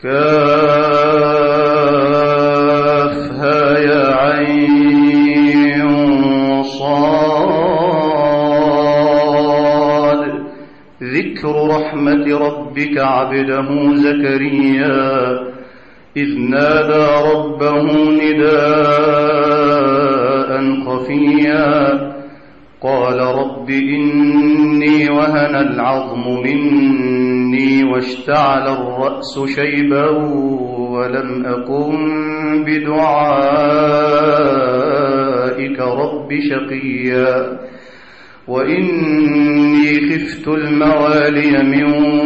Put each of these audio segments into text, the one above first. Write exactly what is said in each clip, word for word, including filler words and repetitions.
كافها يا عين صاد. ذكر رحمة ربك عبده زكريا إذ نادى ربه نداء خفيا قال رب إني وهن العظم مني واشتعل الرأس شيبا ولم أكن بدعائك رب شقيا وإني خفت الموالي من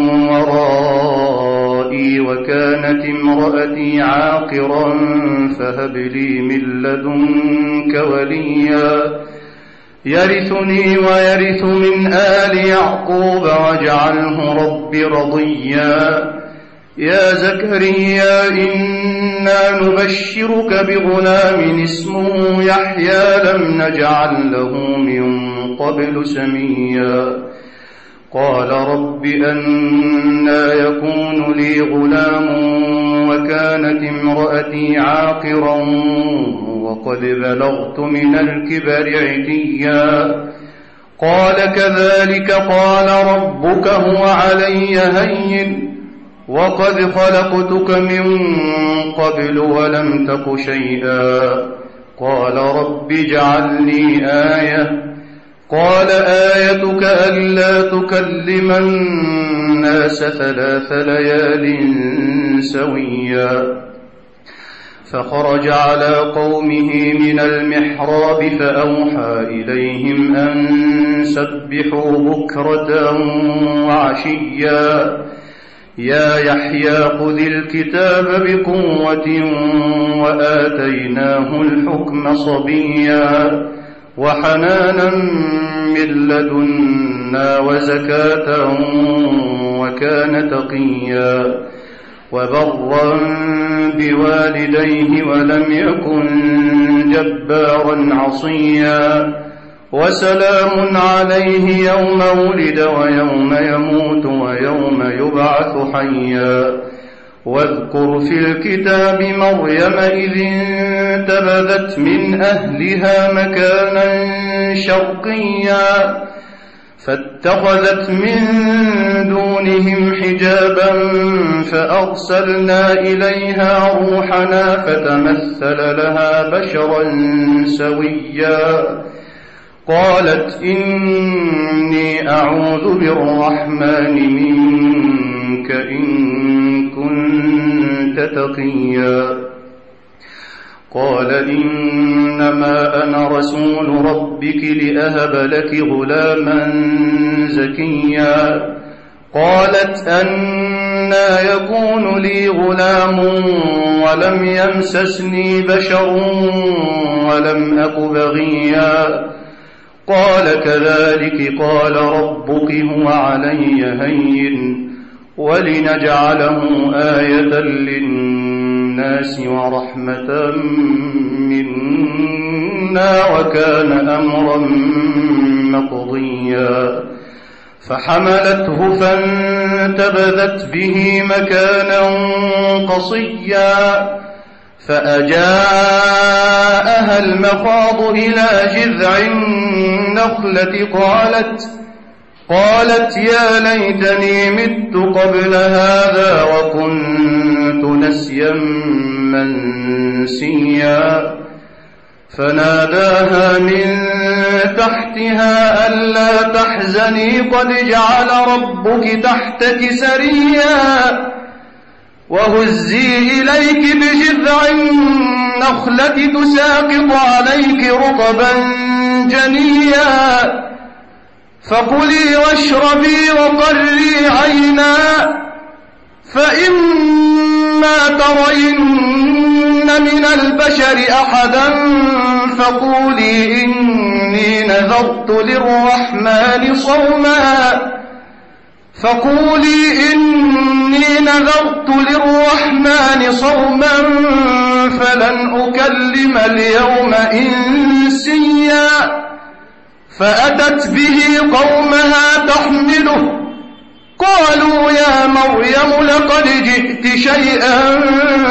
ورائي وكانت امرأتي عاقرا فهب لي من لدنك وليا يرثني ويرث من آل يعقوب واجعله رب رضيا. يا زكريا إنا نبشرك بغلام اسمه يحيى لم نجعل له من قبل سميا. قال رب أنى يكون لي غلام وكانت امرأتي عاقرا وقد بلغت من الكبر عتيا. قال كذلك قال ربك هو علي هين وقد خلقتك من قبل ولم تك شيئا. قال رب اجعل لي آية. قال آيتك ألا تكلم الناس ثلاث ليال سويا. فخرج على قومه من المحراب فأوحى إليهم أن سبحوا بكرة وعشيا. يا يحيى خذ الكتاب بقوة وآتيناه الحكم صبيا وحنانا من لدنا وزكاة وكان تقيا وبرا بوالديه ولم يكن جبارا عصيا. وسلام عليه يوم ولد ويوم يموت ويوم يبعث حيا. واذكر في الكتاب مريم إذ انتبذت من أهلها مكانا شرقيا فاتخذت من دونهم حجابا فأرسلنا إليها روحنا فتمثل لها بشرا سويا. قالت إني أعوذ بالرحمن منك إن كنت تقيا. قال إنما أنا رسول ربك لأهب لك غلاما زكيا. قالت أنى يكون لي غلام ولم يمسسني بشر ولم أك بغيا. قال كذلك قال ربك هو علي هين ولنجعله آية للناس ورحمة منا وكان أمرا مقضيا. فحملته فانتبذت به مكانا قصيا فأجاءها المخاض إلى جذع النخلة قالت قالت يا ليتني مت قبل هذا وكنت نسيا منسيا. فناداها من تحتها ألا تحزني قد جعل ربك تحتك سريا وهزي إليك بجذع النخلة تساقط عليك رطبا جنيا. فكلي واشربي وقري عينا فإما ترين من البشر أحدا فقولي إني نذرت للرحمن صوما فقولي إني نذرت للرحمن صوما فلن أكلم اليوم إنسيا. فأتت به قومها تحمله قالوا يا مريم لقد جئت شيئا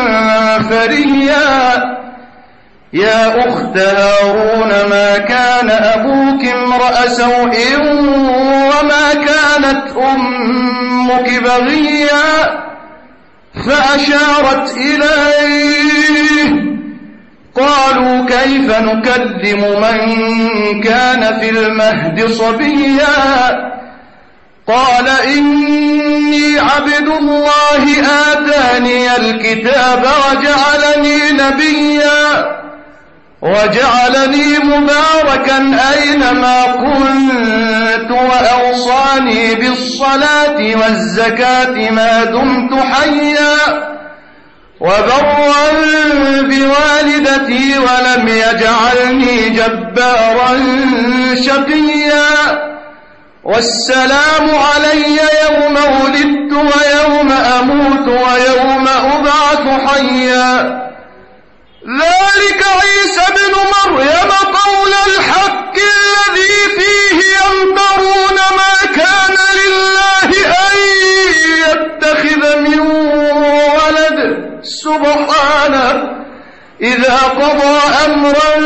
فريا يا أخت هارون ما كان أبوك امرأ سوء وما كانت أمك بغيا فأشارت إليه قالوا كيف نكلم من كان في المهد صبيا قال إني عبد الله آتاني الكتاب وجعلني نبيا وجعلني مباركا أينما كنت وأوصاني بالصلاة والزكاة ما دمت حيا وبرا بوالدتي ولم يجعلني جبارا شقيا والسلام علي يوم ولدت ويوم أموت ويوم أبعث حيا ذلك عيسى ابن مريم قول الحق الذي فيه يمترون ما كان لله أن يتخذ من ولد سبحانه إذا قضى أمرا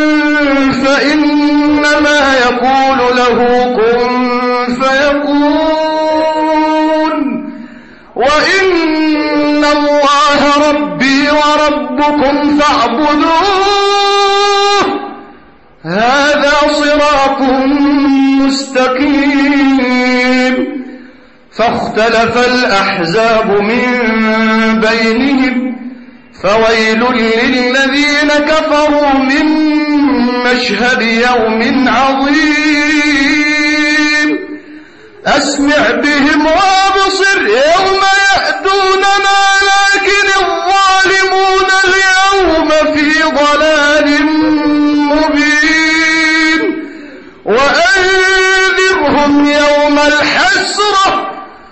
فإنما يقول له كن فيكون وإن الله ربي وربكم فاعبدوه هذا صراط مستقيم فاختلف الأحزاب من بينهم فويل للذين كفروا من مشهد يوم عظيم أسمع بهم وابصر يوم يأتوننا لكن الظالمون اليوم في ضلال مبين وأنذرهم يوم الحسرة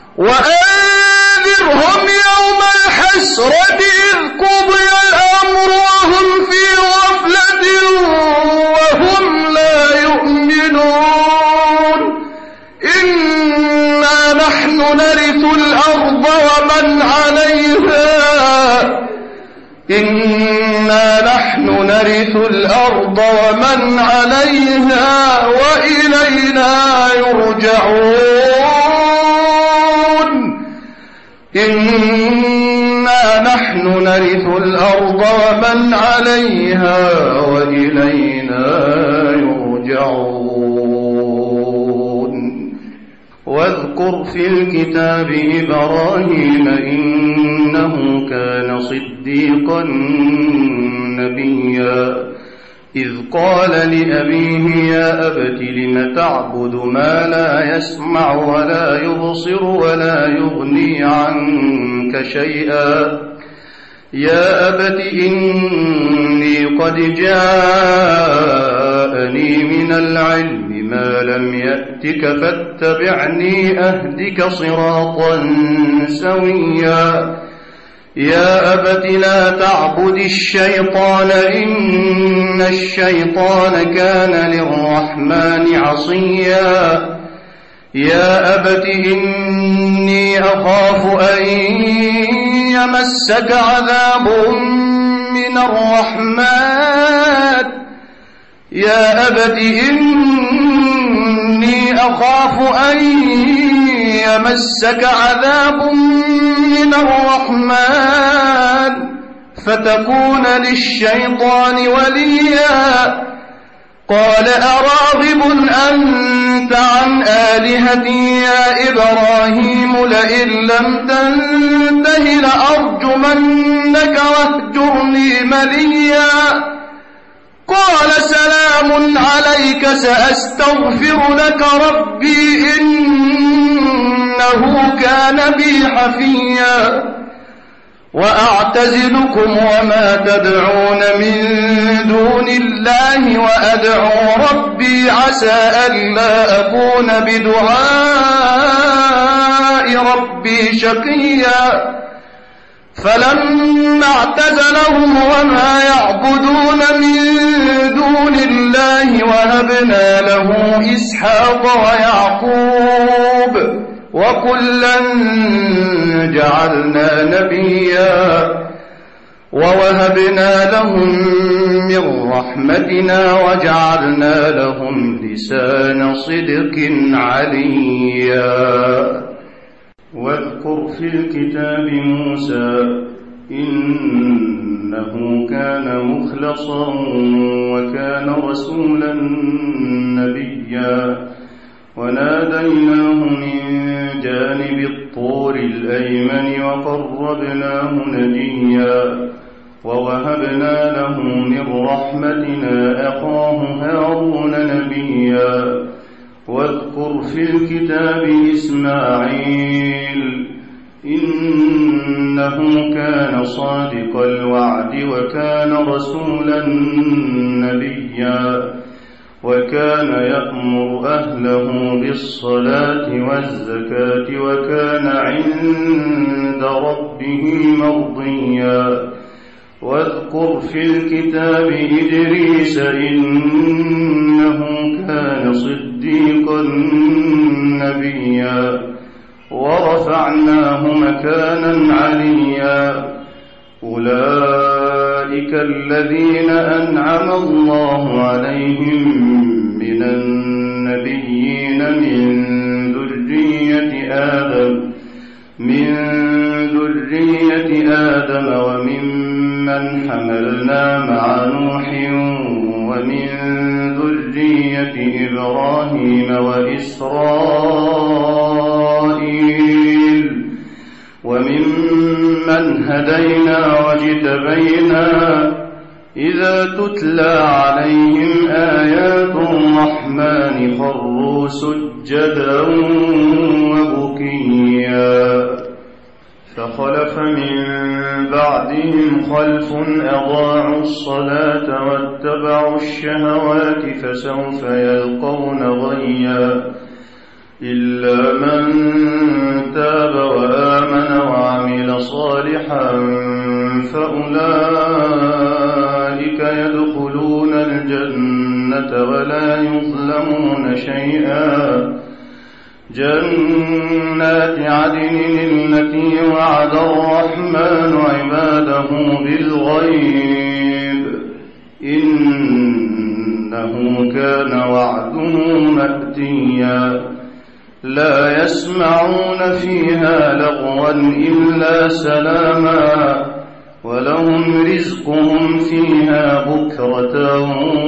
وأنذرهم يوم الحسرة إذ قضي الأمر وهم في غفلة وهم لا يؤمنون إنا نحن نرث الأرض ومن عليها إنا نحن نرث الأرض ومن عليها وإلينا يرجعون إنا نحن نرث الأرض ومن عليها وإلينا يرجعون واذكر في الكتاب إبراهيم إنه كان صديقا نبيا إذ قال لأبيه يا أبت لم تعبد ما لا يسمع ولا يبصر ولا يغني عنك شيئا يا أبت إني قد جاءني من العلم ما لم يأتك فاتبعني أهدك صراطا سويا يا أبت لا تعبد الشيطان إن الشيطان كان للرحمن عصيا يا أبت إني أخاف أن يمسك عذاب من الرحمن يا أبت إني أخاف أن يمسك عذاب من الرحمن فتكون للشيطان وليا قال أراغب أنت عن آلهتي يا إبراهيم لئن لم تنته لأرجمنك واهجرني مليا قال سلام عليك سأستغفر لك ربي إنه كان بي حفيا وأعتزلكم وما تدعون من دون الله وأدعو ربي عسى ألا أكون بدعاء ربي شقيا فلما اعتزلهم وما يعبدون من دون الله وهبنا له إسحاق ويعقوب وكلا جعلنا نبيا ووهبنا لهم من رحمتنا وجعلنا لهم لسان صدق عليا. واذكر في الكتاب موسى إنه كان مخلصا وكان رسولا نبيا وناديناه من جانب الطور الأيمن وقربناه نجيا ووهبنا له من رحمتنا أخاه هارون نبيا. واذكر في الكتاب إسماعيل إنه كان صادق الوعد وكان رسولا نبيا وكان يأمر أهله بالصلاة والزكاة وكان عند ربه مرضيا. واذكر في الكتاب إدريس إنه كان صديقا نبيا ورفعناه مكانا عليا. أولئك الذين أنعم الله عليهم من النبيين من ذرية آدم من ذرية آدم وممن حملنا مع نوح ومن ذرية إبراهيم وإسرائيل وممن هدينا واجتبينا إذا تتلى عليهم آيات الرحمن خروا سجدا وبكيا. فخلف من بعدهم خلف أضاعوا الصلاة واتبعوا الشهوات فسوف يلقون غيا. إلا من تاب وآمن وعمل صالحا فأولئك يدخلون الجنة ولا يظلمون شيئا. جنات عدن التي وعد الرحمن عباده بالغيب إنه كان وعده مأتيا. لا يسمعون فيها لغوا إلا سلاما ولهم رزقهم فيها بكرة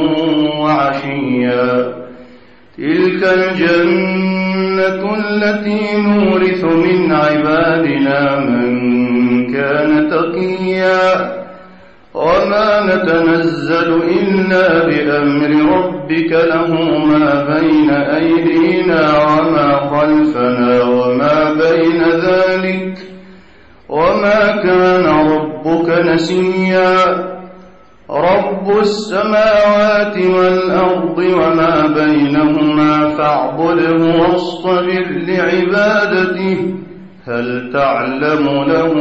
وعشيا. تلك الجنة التي نورث من عبادنا من كان تقيا وما نتنزل إلا بأمر ربك له ما بين أيدينا وما خلفنا وما بين ذلك وما كان ربك نسيا. رب السماوات والأرض وما بينهما فاعبده واصطبر لعبادته هل تعلم له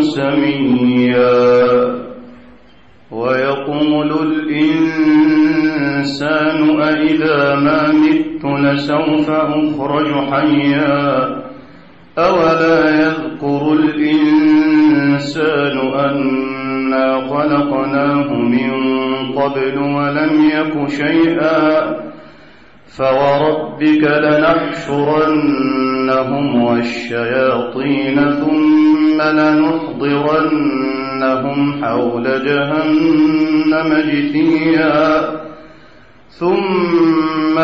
سميا. ويقول الإنسان أإذا ما مت لسوف أخرج حيا. أولا يذكر الإنسان أنا خلقناه من قبل ولم يك شيئا. فوربك لنحشرنهم والشياطين ثم لنحضرنهم حول جهنم جثيا. ثم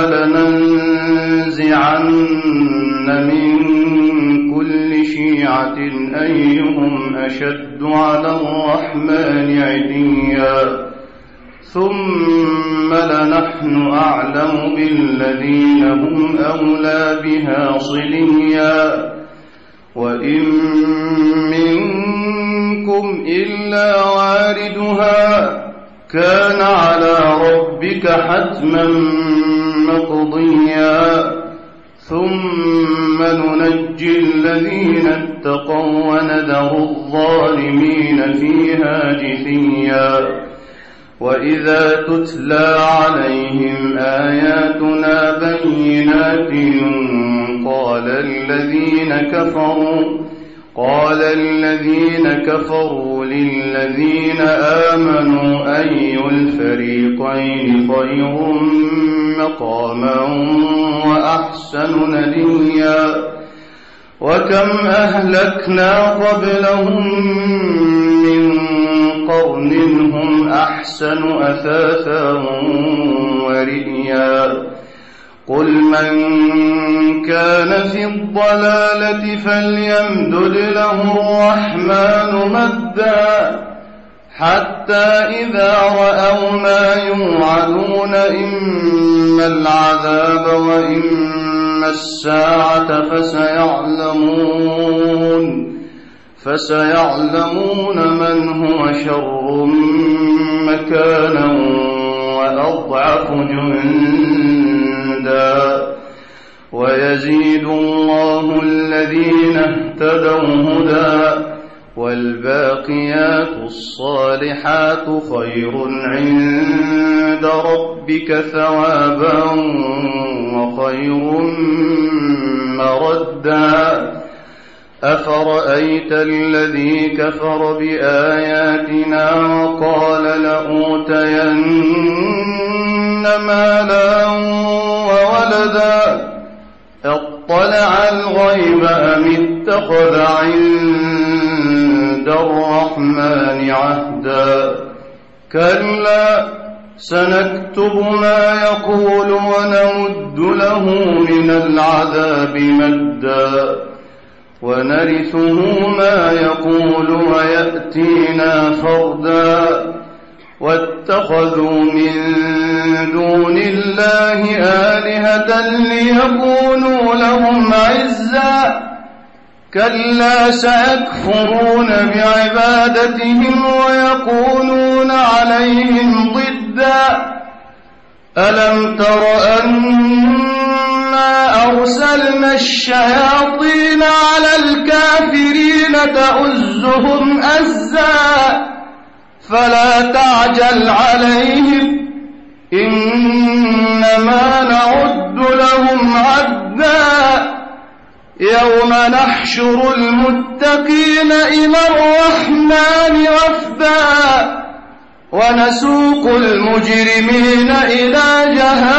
لننزعن من كل شيعة أيهم أشد على الرحمن عتيا. ثم لنحن أعلم بالذين هم أولى بها صليا. وإن منكم إلا واردها كان على ربك حتما مقضيا. ثم ننجي الذين اتقوا وندر الظالمين فيها جثيا. وإذا تتلى عليهم آياتنا بينات قال الذين كفروا قال الذين كفروا للذين آمنوا أي الفريقين خير مقاما وأحسن نديا وكم أهلكنا قبلهم من قرن هم أحسن أثاثا ورئيا قل من كان في الضلالة فليمدد له الرحمن مدا حتى إذا رأوا ما يوعدون إما العذاب وإما الساعة فسيعلمون فسيعلمون من هو شر مكانا وأضعف جندا ويزيد الله الذين اهتدوا هدى والباقيات الصالحات خير عند ربك ثوابا وخير مردا أفرأيت الذي كفر بآياتنا وقال لأوتين مالا وولدا اطلع الغيب أم اتخذ عند الرحمن عهدا كلا سنكتب ما يقول ونمد له من العذاب مدا ونرثه ما يقول ويأتينا فردا واتخذوا من دون الله آلهة ليكونوا لهم عزا كلا سيكفرون بعبادتهم ويكونون عليهم ضدا ألم تر أنا أرسلنا الشياطين على الكافرين تؤزهم أزا فلا تعجل عليهم إنما نعد لهم عدا يوم نحشر المتقين إلى الرحمن وفدا ونسوق المجرمين إلى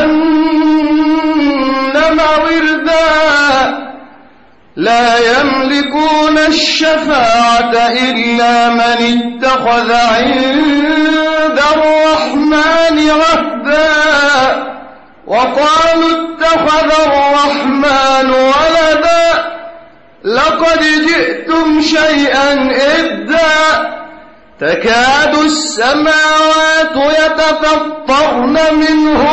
جهنم وردا لا يملكون الشفاعة إلا من اتخذ عند الرحمن عهدا وقالوا اتخذ الرحمن ولدا لقد جئتم شيئا إدا تكاد السماوات يتفطرن منه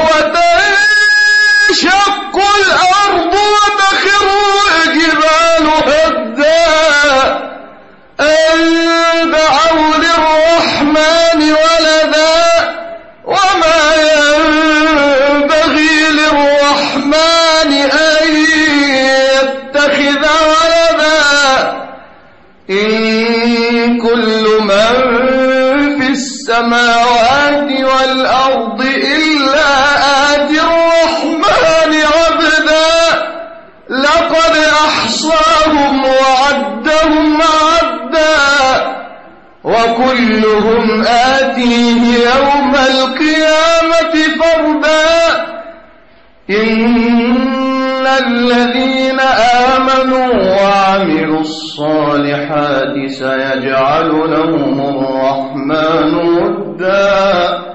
وتنشق الأرض وتخر الجبال هدا أن دعوا للرحمن ولدا وما ينبغي للرحمن أن يتخذ ولدا إن كل من في السماوات والأرض إلا آتي الرحمن عبدا لقد أحصاهم وعدهم عدا وكلهم آتيه يوم القيامة فردا إن الذين آمنوا وعملوا الصالحات سيجعل لهم الرحمن ودا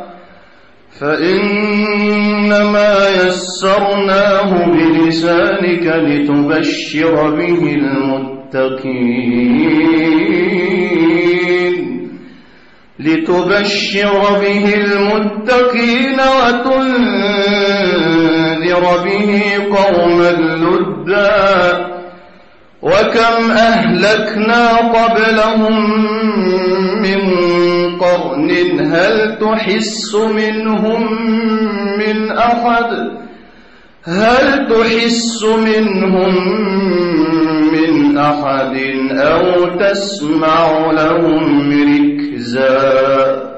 فإنما يسرناه بلسانك لتبشر به المتقين لتبشر به المتقين وتنذر به قوما لدا وكم أهلكنا قبلهم من قرن هل تحس منهم من أحد هل تحس منهم من أحد أو تسمع لهم ركزا